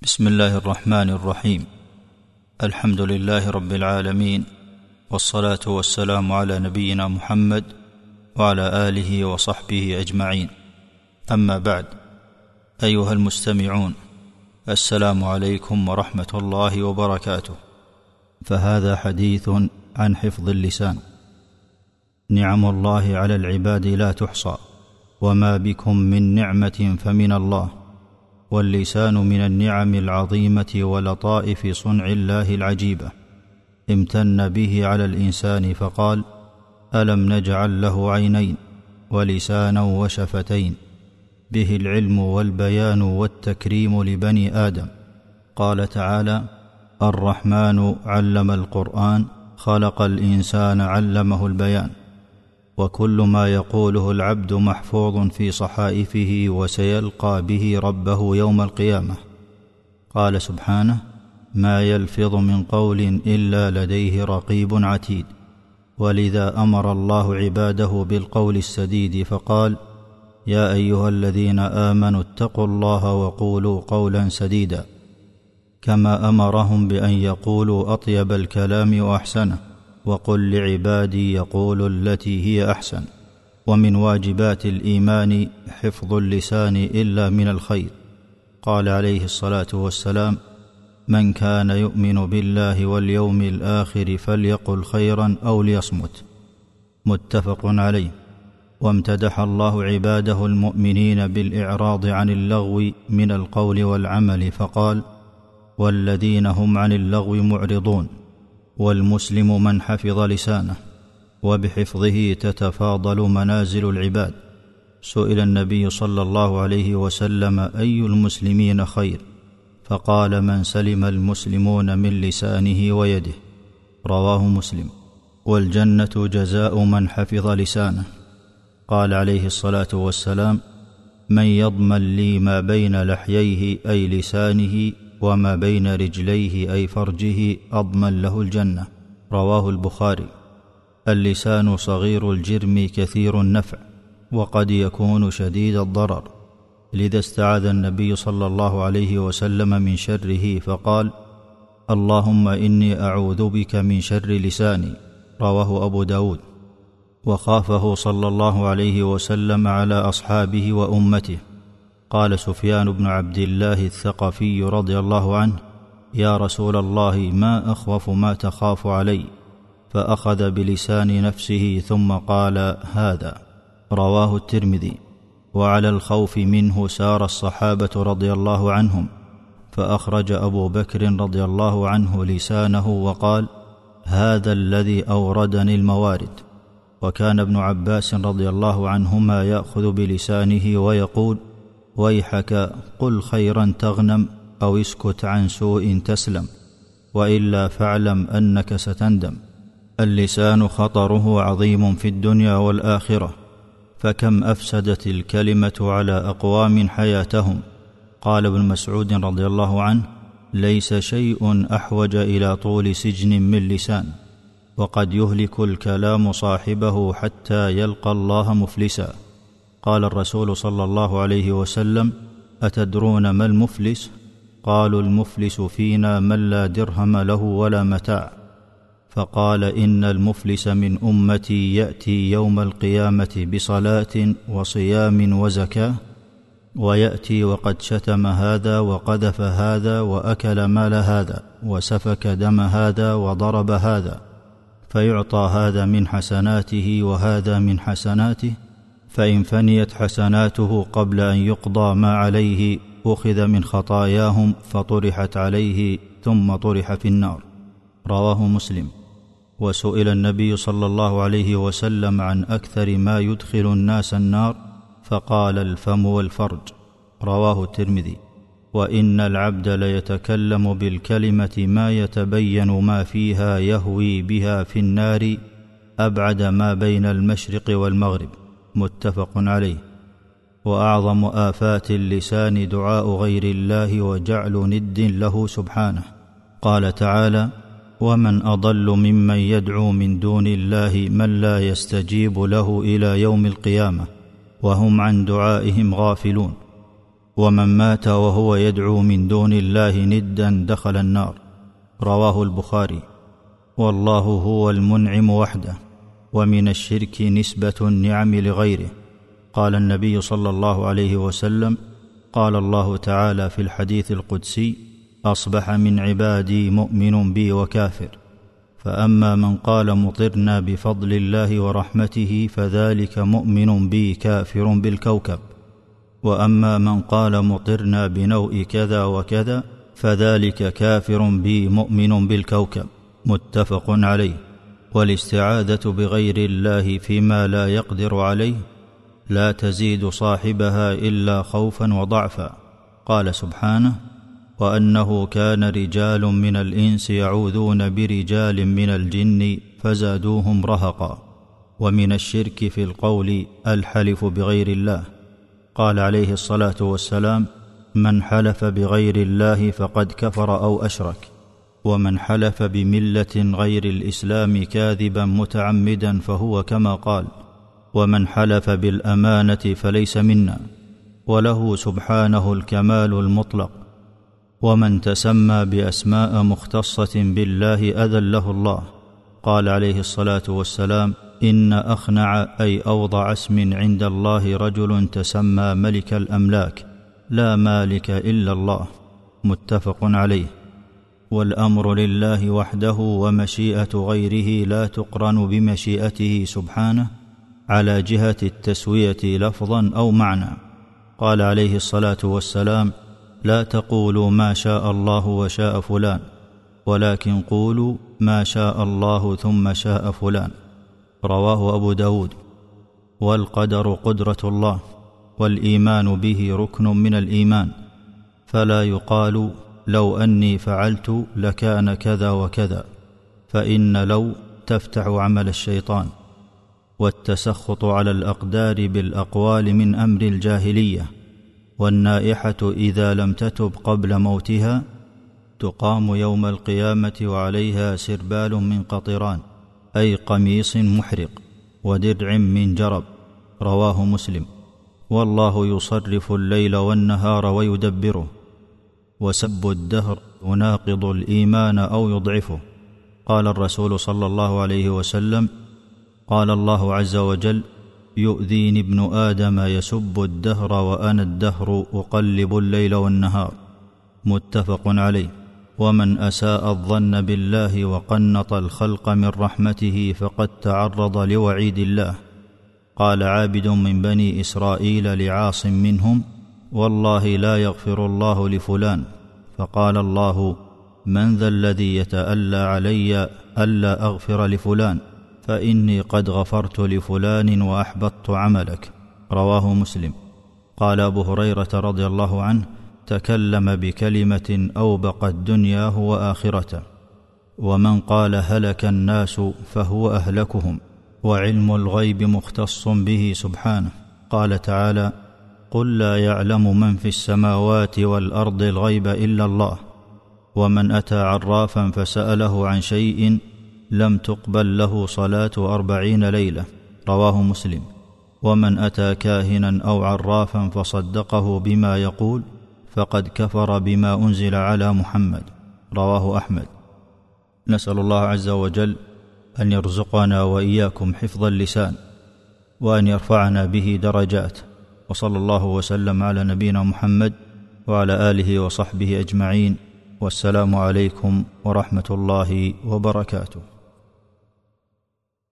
بسم الله الرحمن الرحيم. الحمد لله رب العالمين، والصلاة والسلام على نبينا محمد وعلى آله وصحبه أجمعين. أما بعد، أيها المستمعون، السلام عليكم ورحمة الله وبركاته. فهذا حديث عن حفظ اللسان. نعم الله على العباد لا تحصى، وما بكم من نعمة فمن الله، واللسان من النعم العظيمة ولطائف صنع الله العجيبة. امتن به على الإنسان فقال: ألم نجعل له عينين ولسانا وشفتين، به العلم والبيان والتكريم لبني آدم. قال تعالى: الرحمن علم القرآن، خلق الإنسان علمه البيان. وكل ما يقوله العبد محفوظ في صحائفه، وسيلقى به ربه يوم القيامة. قال سبحانه: ما يلفظ من قول إلا لديه رقيب عتيد. ولذا أمر الله عباده بالقول السديد فقال: يا أيها الذين آمنوا اتقوا الله وقولوا قولا سديدا، كما أمرهم بأن يقولوا أطيب الكلام وأحسنه، وقل لعبادي يقولوا التي هي أحسن. ومن واجبات الإيمان حفظ اللسان إلا من الخير. قال عليه الصلاة والسلام: من كان يؤمن بالله واليوم الآخر فليقل خيرا أو ليصمت. متفق عليه. وامتدح الله عباده المؤمنين بالإعراض عن اللغو من القول والعمل فقال: والذين هم عن اللغو معرضون. والمسلم من حفظ لسانه، وبحفظه تتفاضل منازل العباد. سئل النبي صلى الله عليه وسلم: أي المسلمين خير؟ فقال: من سلم المسلمون من لسانه ويده. رواه مسلم. والجنة جزاء من حفظ لسانه. قال عليه الصلاة والسلام: من يضمن لي ما بين لحييه أي لسانه وما بين رجليه أي فرجه أضمن له الجنة. رواه البخاري. اللسان صغير الجرم كثير النفع، وقد يكون شديد الضرر، لذا استعاذ النبي صلى الله عليه وسلم من شره فقال: اللهم إني أعوذ بك من شر لساني. رواه أبو داود. وخافه صلى الله عليه وسلم على أصحابه وأمته. قال سفيان بن عبد الله الثقفي رضي الله عنه: يا رسول الله، ما أخوف ما تخاف علي؟ فأخذ بلسان نفسه ثم قال: هذا. رواه الترمذي. وعلى الخوف منه سار الصحابة رضي الله عنهم، فأخرج أبو بكر رضي الله عنه لسانه وقال: هذا الذي أوردني الموارد. وكان ابن عباس رضي الله عنهما يأخذ بلسانه ويقول: ويحك قل خيرا تغنم، أو اسكت عن سوء تسلم، وإلا فاعلم أنك ستندم. اللسان خطره عظيم في الدنيا والآخرة، فكم أفسدت الكلمة على أقوام حياتهم. قال ابن مسعود رضي الله عنه: ليس شيء أحوج إلى طول سجن من لسان، وقد يهلك الكلام صاحبه حتى يلقى الله مفلسا. قال الرسول صلى الله عليه وسلم: أتدرون ما المفلس؟ قالوا: المفلس فينا من لا درهم له ولا متاع. فقال: إن المفلس من أمتي يأتي يوم القيامة بصلاة وصيام وزكاة، ويأتي وقد شتم هذا وقذف هذا وأكل مال هذا وسفك دم هذا وضرب هذا، فيعطى هذا من حسناته وهذا من حسناته، فإن فنيت حسناته قبل أن يقضى ما عليه أخذ من خطاياهم فطرحت عليه ثم طرح في النار. رواه مسلم. وسئل النبي صلى الله عليه وسلم عن أكثر ما يدخل الناس النار، فقال: الفم والفرج. رواه الترمذي. وإن العبد ليتكلم بالكلمة ما يتبين ما فيها يهوي بها في النار أبعد ما بين المشرق والمغرب. متفق عليه. وأعظم آفات اللسان دعاء غير الله وجعل ند له سبحانه. قال تعالى: ومن أضل ممن يدعو من دون الله من لا يستجيب له إلى يوم القيامة وهم عن دعائهم غافلون. ومن مات وهو يدعو من دون الله ندا دخل النار. رواه البخاري. والله هو المنعم وحده، ومن الشرك نسبة النعم لغيره. قال النبي صلى الله عليه وسلم: قال الله تعالى في الحديث القدسي: أصبح من عبادي مؤمن بي وكافر. فأما من قال مطرنا بفضل الله ورحمته فذلك مؤمن بي كافر بالكوكب، وأما من قال مطرنا بنوء كذا وكذا فذلك كافر بي مؤمن بالكوكب. متفق عليه. والاستعاذة بغير الله فيما لا يقدر عليه لا تزيد صاحبها إلا خوفا وضعفا. قال سبحانه: وأنه كان رجال من الإنس يعوذون برجال من الجن فزادوهم رهقا. ومن الشرك في القول الحلف بغير الله. قال عليه الصلاة والسلام: من حلف بغير الله فقد كفر أو أشرك. ومن حلف بملة غير الإسلام كاذبا متعمدا فهو كما قال: ومن حلف بالأمانة فليس منا. وله سبحانه الكمال المطلق. ومن تسمى بأسماء مختصة بالله أذله الله. قال عليه الصلاة والسلام: إن أخنع أي أوضع اسم عند الله رجل تسمى ملك الأملاك لا مالك إلا الله. متفق عليه. والأمر لله وحده، ومشيئة غيره لا تقرن بمشيئته سبحانه على جهة التسوية لفظا أو معنى. قال عليه الصلاة والسلام: لا تقولوا ما شاء الله وشاء فلان، ولكن قولوا ما شاء الله ثم شاء فلان. رواه أبو داود. والقدر قدرة الله، والإيمان به ركن من الإيمان، فلا يقال لو أني فعلت لكان كذا وكذا، فإن لو تفتح عمل الشيطان. والتسخط على الأقدار بالأقوال من أمر الجاهلية. والنائحة إذا لم تتب قبل موتها تقام يوم القيامة وعليها سربال من قطران، أي قميص محرق، ودرع من جرب. رواه مسلم. والله يصرف الليل والنهار ويدبره. وسب الدهر يناقض الإيمان أو يضعفه. قال الرسول صلى الله عليه وسلم: قال الله عز وجل: يؤذيني ابن آدم يسب الدهر وأنا الدهر أقلب الليل والنهار. متفق عليه. ومن أساء الظن بالله وقنط الخلق من رحمته فقد تعرض لوعيد الله. قال عابد من بني إسرائيل لعاص منهم: والله لا يغفر الله لفلان. فقال الله: من ذا الذي يتألى علي ألا أغفر لفلان، فإني قد غفرت لفلان وأحبطت عملك. رواه مسلم. قال أبو هريرة رضي الله عنه: تكلم بكلمة أوبقت دنياه وآخرته. ومن قال هلك الناس فهو أهلكهم، وعلم الغيب مختص به سبحانه. قال تعالى: قل لا يعلم من في السماوات والأرض الغيب إلا الله. ومن أتى عرافا فسأله عن شيء لم تقبل له صلاة 40 ليلة. رواه مسلم. ومن أتى كاهنا أو عرافا فصدقه بما يقول فقد كفر بما أنزل على محمد. رواه أحمد. نسأل الله عز وجل أن يرزقنا وإياكم حفظ اللسان، وأن يرفعنا به درجات. وصلى الله وسلم على نبينا محمد وعلى آله وصحبه أجمعين. والسلام عليكم ورحمة الله وبركاته.